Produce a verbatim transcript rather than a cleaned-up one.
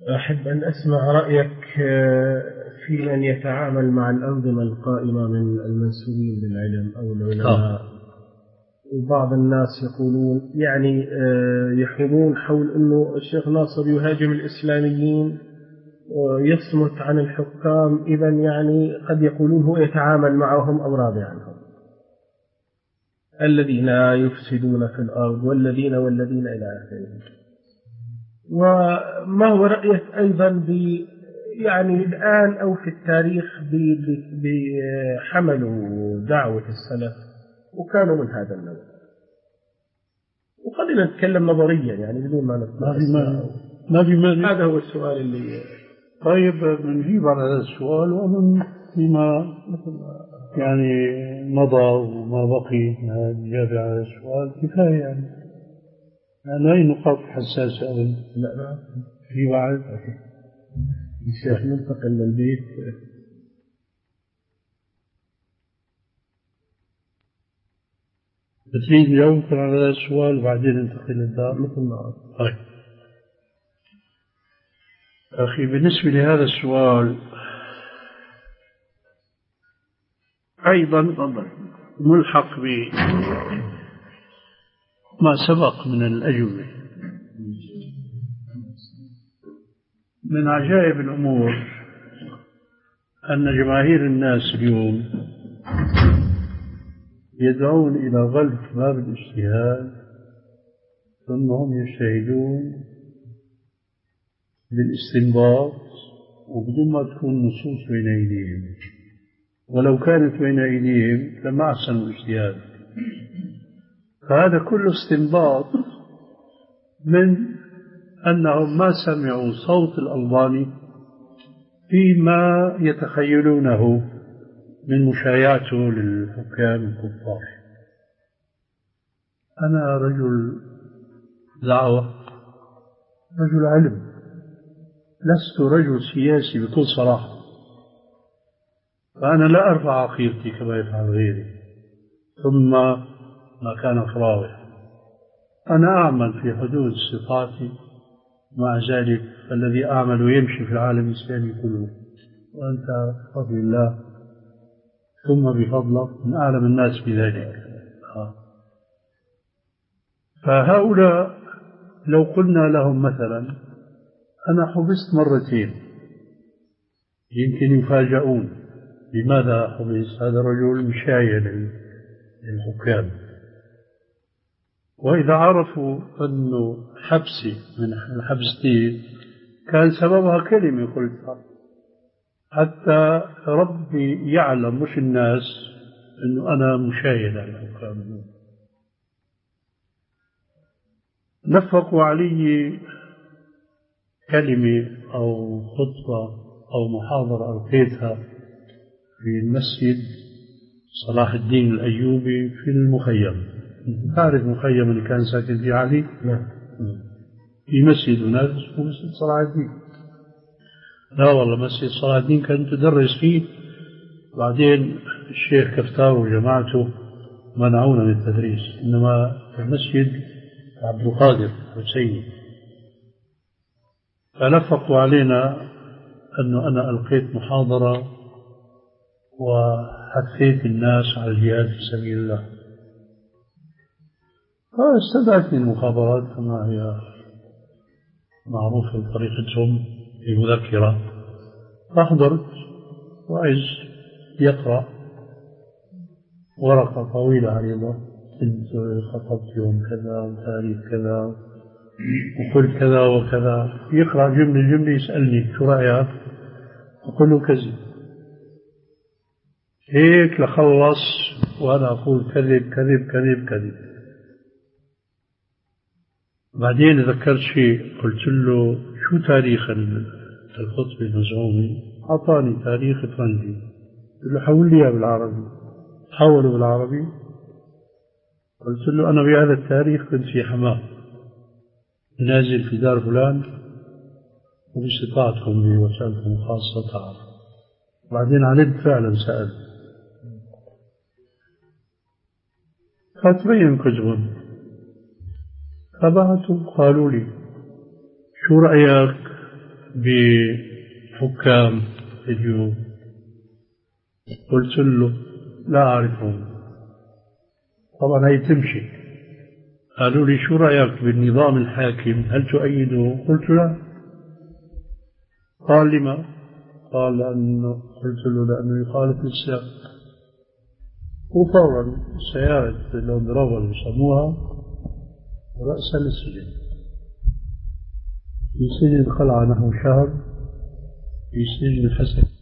أحب أن أسمع رأيك في من يتعامل مع الأنظمة القائمة من المنسوبين للعلم أو العلماء. وبعض الناس يقولون يعني يحومون حول أنه الشيخ ناصر يهاجم الإسلاميين ويصمت عن الحكام، إذا يعني قد يقولون هو يتعامل معهم أو راضي عنهم، الذين يفسدون في الأرض والذين والذين إلى آخره. وما هو رأيك أيضا ب يعني الآن أو في التاريخ بحملوا دعوة السلف وكانوا من هذا النوع؟ وقد نتكلم نظريا يعني بدون ما نتكلم. ما في مانع. هذا هو السؤال اللي طيب بنجيب على هذا السؤال، ومن فيما يعني مضى وما بقي من الإجابة على هذا السؤال كفاية يعني. يعني أي نقاط حساسة أظن. لا لا في بعد الشيخ ننتقل للبيت. بتريد جاوبك على هذا السؤال وبعدين ننتقل للدار مثل ما طيب أخي، بالنسبة لهذا السؤال أيضا ملحق بما سبق من الأجوبة. من عجائب الأمور أن جماهير الناس اليوم يدعون إلى غلق باب الاجتهاد، ثم هم يجتهدون بالاستنباط وبدون ما تكون نصوص بين أيديهم، ولو كانت بين أيديهم لما أحسنوا الاجتهاد. فهذا كله استنباط من أنهم ما سمعوا صوت الألباني فيما يتخيلونه من مشايعته للحكام الكفار. أنا رجل دعوة، رجل علم، لست رجل سياسي بكل صراحة، فأنا لا أرفع عقيدتي كما يفعل غيري ثم ما كان فراغ. أنا أعمل في حدود استطاعتي، مع ذلك الذي أعمل يمشي في العالم الإسلامي كله، وأنت بفضل الله ثم بفضلك من أعلم الناس بذلك. فهؤلاء لو قلنا لهم مثلا أنا حبست مرتين يمكن يفاجؤون، لماذا حبست؟ هذا الرجل مشايع للحكام. وإذا عرفوا أنه حبسي من الحبستين كان سببها كلمة قلتها، حتى ربي يعلم مش الناس أنه أنا مشاهد على الحكام. نفقوا علي كلمة أو خطبة أو محاضرة ألقيتها في المسجد صلاح الدين الأيوبي في المخيم. تعرف مخيم اللي كان ساكن فيه علي؟ نعم. في مسجد هناك اسمه مسجد صلاح الدين. لا والله مسجد صلاح الدين كان تدرس فيه، بعدين الشيخ كفتار وجماعته منعونا من التدريس، إنما المسجد عبد القادر حسيني. فلفقوا علينا أنه أنا ألقيت محاضرة وحثيت الناس على الجهاد في سبيل الله. فاستدعتني المخابرات كما هي معروفة بطريقتهم في مذكرة، فأحضرت وعز يقرأ ورقة طويلة عريضة، كنت خطبت يوم كذا وتاريخ كذا وقلت كذا وكذا، يقرأ جملة جملة يسألني شو رأيك؟ أقول له كذب. هيك لخلص وأنا أقول كذب كذب كذب كذب. بعدين ذكرت شيء، قلت له شو تاريخ الخطبة المزعومة؟ أعطاني تاريخ فرنجي، قلت له حول لي بالعربي. حوله بالعربي. قلت له أنا بهذا التاريخ كنت في حماه نازل في دار فلان، وباستطاعتكم لي وسألكم خاصة تعرف. بعدين علمت فعلا سأل، فتبين كذبهم. فبعثوا قالوا لي شو رأيك بحكام اليوم، قلت له لا أعرفهم. طبعا هي تمشي. قالوا لي شو رأيك بالنظام الحاكم، هل تؤيده؟ قلت لا. قال لما؟ قال لأنه، قلت له لأنه يخالف الإسلام. وفورا سيارة لاند روفر يسموها رأسا للسجن، في سجن خلع نحو شهر في سجن الحسن.